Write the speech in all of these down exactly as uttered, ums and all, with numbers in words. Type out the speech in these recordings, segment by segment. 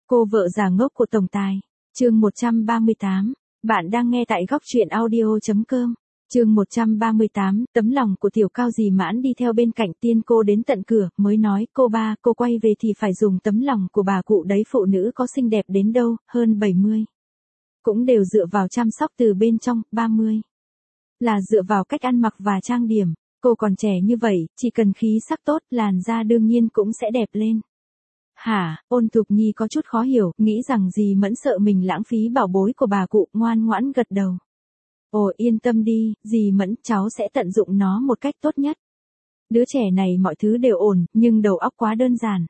Cô vợ già ngốc của tổng tài. Chương một trăm ba mươi tám. Bạn đang nghe tại góc truyện audio.com. Chương một trăm ba mươi tám, tấm lòng của Tiểu Cao dì mãn đi theo bên cạnh Tiên cô đến tận cửa, mới nói, cô ba, cô quay về thì phải dùng tấm lòng của bà cụ đấy, phụ nữ có xinh đẹp đến đâu, hơn bảy mươi. Cũng đều dựa vào chăm sóc từ bên trong, ba mươi. Là dựa vào cách ăn mặc và trang điểm, cô còn trẻ như vậy, chỉ cần khí sắc tốt, làn da đương nhiên cũng sẽ đẹp lên. Hả, Ôn Thục Nhi có chút khó hiểu, nghĩ rằng dì Mẫn sợ mình lãng phí bảo bối của bà cụ, ngoan ngoãn gật đầu. Ồ, yên tâm đi, dì Mẫn, cháu sẽ tận dụng nó một cách tốt nhất. Đứa trẻ này mọi thứ đều ổn, nhưng đầu óc quá đơn giản.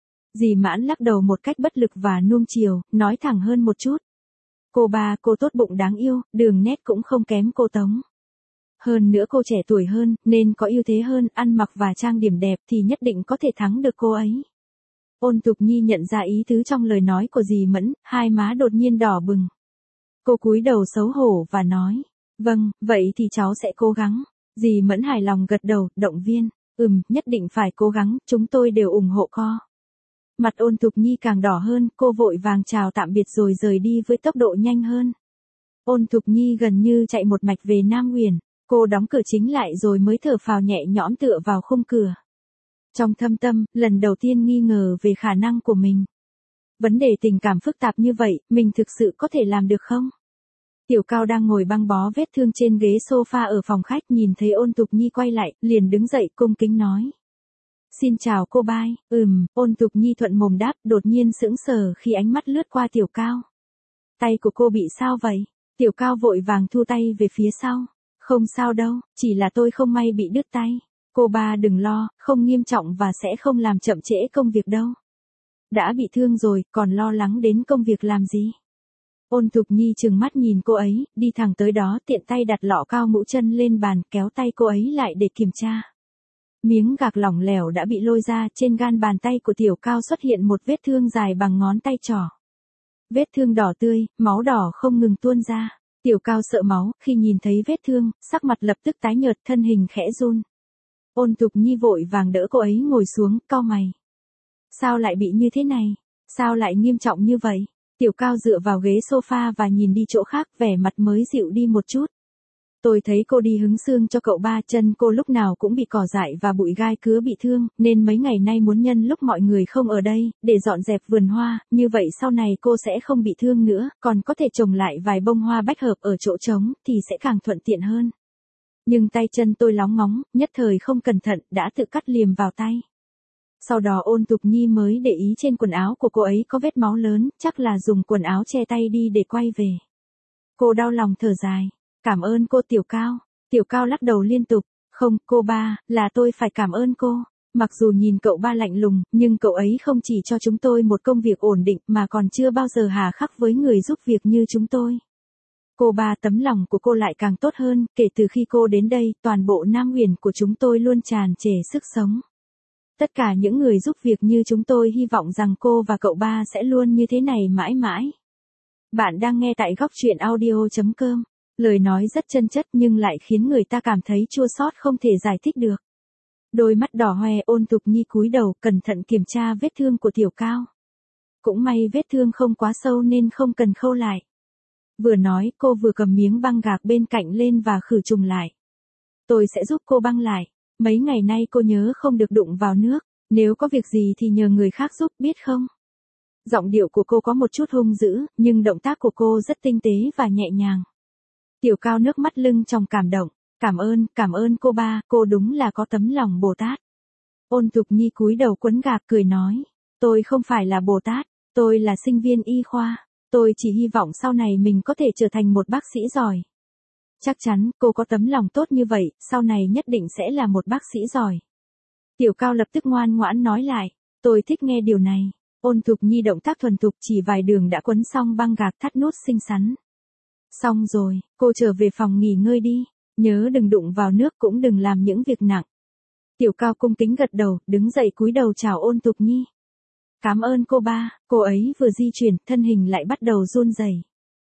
Dì Mãn lắc đầu một cách bất lực và nuông chiều, nói thẳng hơn một chút. Cô ba, cô tốt bụng đáng yêu, đường nét cũng không kém cô Tống. Hơn nữa cô trẻ tuổi hơn, nên có ưu thế hơn, ăn mặc và trang điểm đẹp thì nhất định có thể thắng được cô ấy. Ôn Thục Nhi nhận ra ý tứ trong lời nói của dì Mẫn, hai má đột nhiên đỏ bừng. Cô cúi đầu xấu hổ và nói, vâng, vậy thì cháu sẽ cố gắng. Dì Mẫn hài lòng gật đầu, động viên, ừm, nhất định phải cố gắng, chúng tôi đều ủng hộ co. Mặt Ôn Thục Nhi càng đỏ hơn, cô vội vàng chào tạm biệt rồi rời đi với tốc độ nhanh hơn. Ôn Thục Nhi gần như chạy một mạch về Nam Uyển, cô đóng cửa chính lại rồi mới thở phào nhẹ nhõm tựa vào khung cửa. Trong thâm tâm, lần đầu tiên nghi ngờ về khả năng của mình. Vấn đề tình cảm phức tạp như vậy, mình thực sự có thể làm được không? Tiểu Cao đang ngồi băng bó vết thương trên ghế sofa ở phòng khách, nhìn thấy Ôn Thục Nhi quay lại, liền đứng dậy cung kính nói. Xin chào cô bai, ừm, Ôn Thục Nhi thuận mồm đáp, đột nhiên sững sờ khi ánh mắt lướt qua Tiểu Cao. Tay của cô bị sao vậy? Tiểu Cao vội vàng thu tay về phía sau. Không sao đâu, chỉ là tôi không may bị đứt tay. Cô ba đừng lo, không nghiêm trọng và sẽ không làm chậm trễ công việc đâu. Đã bị thương rồi, còn lo lắng đến công việc làm gì? Ôn Thục Nhi trừng mắt nhìn cô ấy, đi thẳng tới đó, tiện tay đặt lọ cao mũ chân lên bàn, kéo tay cô ấy lại để kiểm tra. Miếng gạc lỏng lẻo đã bị lôi ra, trên gan bàn tay của Tiểu Cao xuất hiện một vết thương dài bằng ngón tay trỏ. Vết thương đỏ tươi, máu đỏ không ngừng tuôn ra. Tiểu Cao sợ máu, khi nhìn thấy vết thương, sắc mặt lập tức tái nhợt, thân hình khẽ run. Ôn Thục Nhi vội vàng đỡ cô ấy ngồi xuống, cau mày. Sao lại bị như thế này? Sao lại nghiêm trọng như vậy? Tiểu Cao dựa vào ghế sofa và nhìn đi chỗ khác, vẻ mặt mới dịu đi một chút. Tôi thấy cô đi hứng xương cho cậu ba, chân cô lúc nào cũng bị cỏ dại và bụi gai cứa bị thương, nên mấy ngày nay muốn nhân lúc mọi người không ở đây, để dọn dẹp vườn hoa, như vậy sau này cô sẽ không bị thương nữa, còn có thể trồng lại vài bông hoa bách hợp ở chỗ trống, thì sẽ càng thuận tiện hơn. Nhưng tay chân tôi lóng ngóng, nhất thời không cẩn thận, đã tự cắt liềm vào tay. Sau đó Ôn Thục Nhi mới để ý trên quần áo của cô ấy có vết máu lớn, chắc là dùng quần áo che tay đi để quay về. Cô đau lòng thở dài. Cảm ơn cô Tiểu Cao. Tiểu Cao lắc đầu liên tục. Không, cô ba, là tôi phải cảm ơn cô. Mặc dù nhìn cậu ba lạnh lùng, nhưng cậu ấy không chỉ cho chúng tôi một công việc ổn định mà còn chưa bao giờ hà khắc với người giúp việc như chúng tôi. Cô ba, tấm lòng của cô lại càng tốt hơn, kể từ khi cô đến đây, toàn bộ Nam Uyển của chúng tôi luôn tràn trề sức sống. Tất cả những người giúp việc như chúng tôi hy vọng rằng cô và cậu ba sẽ luôn như thế này mãi mãi. Bạn đang nghe tại góc truyện audio.com. Lời nói rất chân chất nhưng lại khiến người ta cảm thấy chua xót không thể giải thích được. Đôi mắt đỏ hoe, Ôn Thục Nhi cúi đầu cẩn thận kiểm tra vết thương của Tiểu Cao. Cũng may vết thương không quá sâu nên không cần khâu lại. Vừa nói cô vừa cầm miếng băng gạc bên cạnh lên và khử trùng lại. Tôi sẽ giúp cô băng lại. Mấy ngày nay cô nhớ không được đụng vào nước. Nếu có việc gì thì nhờ người khác giúp, biết không? Giọng điệu của cô có một chút hung dữ, nhưng động tác của cô rất tinh tế và nhẹ nhàng. Tiểu Cao nước mắt lưng tròng cảm động. Cảm ơn, cảm ơn cô ba, cô đúng là có tấm lòng Bồ Tát. Ôn Thục Nhi cúi đầu quấn gạc cười nói. Tôi không phải là Bồ Tát, tôi là sinh viên y khoa. Tôi chỉ hy vọng sau này mình có thể trở thành một bác sĩ giỏi. Chắc chắn, cô có tấm lòng tốt như vậy, sau này nhất định sẽ là một bác sĩ giỏi. Tiểu Cao lập tức ngoan ngoãn nói lại. Tôi thích nghe điều này. Ôn Thục Nhi động tác thuần thục, chỉ vài đường đã quấn xong băng gạc, thắt nút xinh xắn. Xong rồi, cô trở về phòng nghỉ ngơi đi. Nhớ đừng đụng vào nước, cũng đừng làm những việc nặng. Tiểu Cao cung kính gật đầu, đứng dậy cúi đầu chào Ôn Thục Nhi. Cảm ơn cô ba. Cô ấy vừa di chuyển, thân hình lại bắt đầu run rẩy.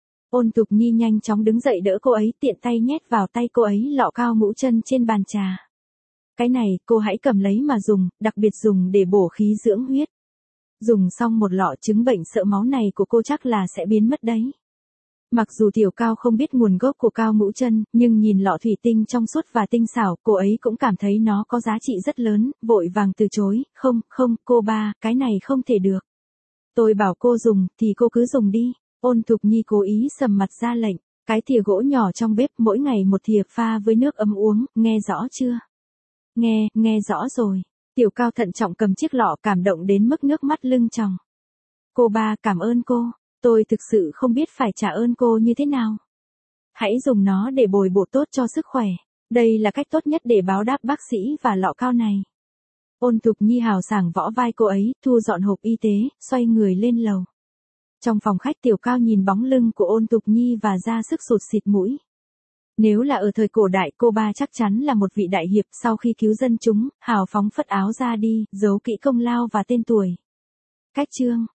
Ôn Thục Nhi nhanh chóng đứng dậy đỡ cô ấy, tiện tay nhét vào tay cô ấy lọ cao mũ chân trên bàn trà. Cái này, cô hãy cầm lấy mà dùng, đặc biệt dùng để bổ khí dưỡng huyết. Dùng xong một lọ chứng bệnh sợ máu này của cô chắc là sẽ biến mất đấy. Mặc dù Tiểu Cao không biết nguồn gốc của cao ngũ chân, nhưng nhìn lọ thủy tinh trong suốt và tinh xảo, cô ấy cũng cảm thấy nó có giá trị rất lớn, vội vàng từ chối, không, không, cô ba, cái này không thể được. Tôi bảo cô dùng, thì cô cứ dùng đi. Ôn Thục Nhi cố ý sầm mặt ra lệnh, cái thìa gỗ nhỏ trong bếp mỗi ngày một thìa pha với nước ấm uống, nghe rõ chưa? Nghe, nghe rõ rồi. Tiểu Cao thận trọng cầm chiếc lọ cảm động đến mức nước mắt lưng tròng. Cô ba cảm ơn cô, tôi thực sự không biết phải trả ơn cô như thế nào. Hãy dùng nó để bồi bổ tốt cho sức khỏe. Đây là cách tốt nhất để báo đáp bác sĩ và lọ cao này. Ôn Thục Nhi hào sảng võ vai cô ấy, thu dọn hộp y tế, xoay người lên lầu. Trong phòng khách Tiểu Cao nhìn bóng lưng của Ôn Thục Nhi và ra sức sụt xịt mũi. Nếu là ở thời cổ đại, cô ba chắc chắn là một vị đại hiệp, sau khi cứu dân chúng, hào phóng phất áo ra đi, giấu kỹ công lao và tên tuổi. Cách chương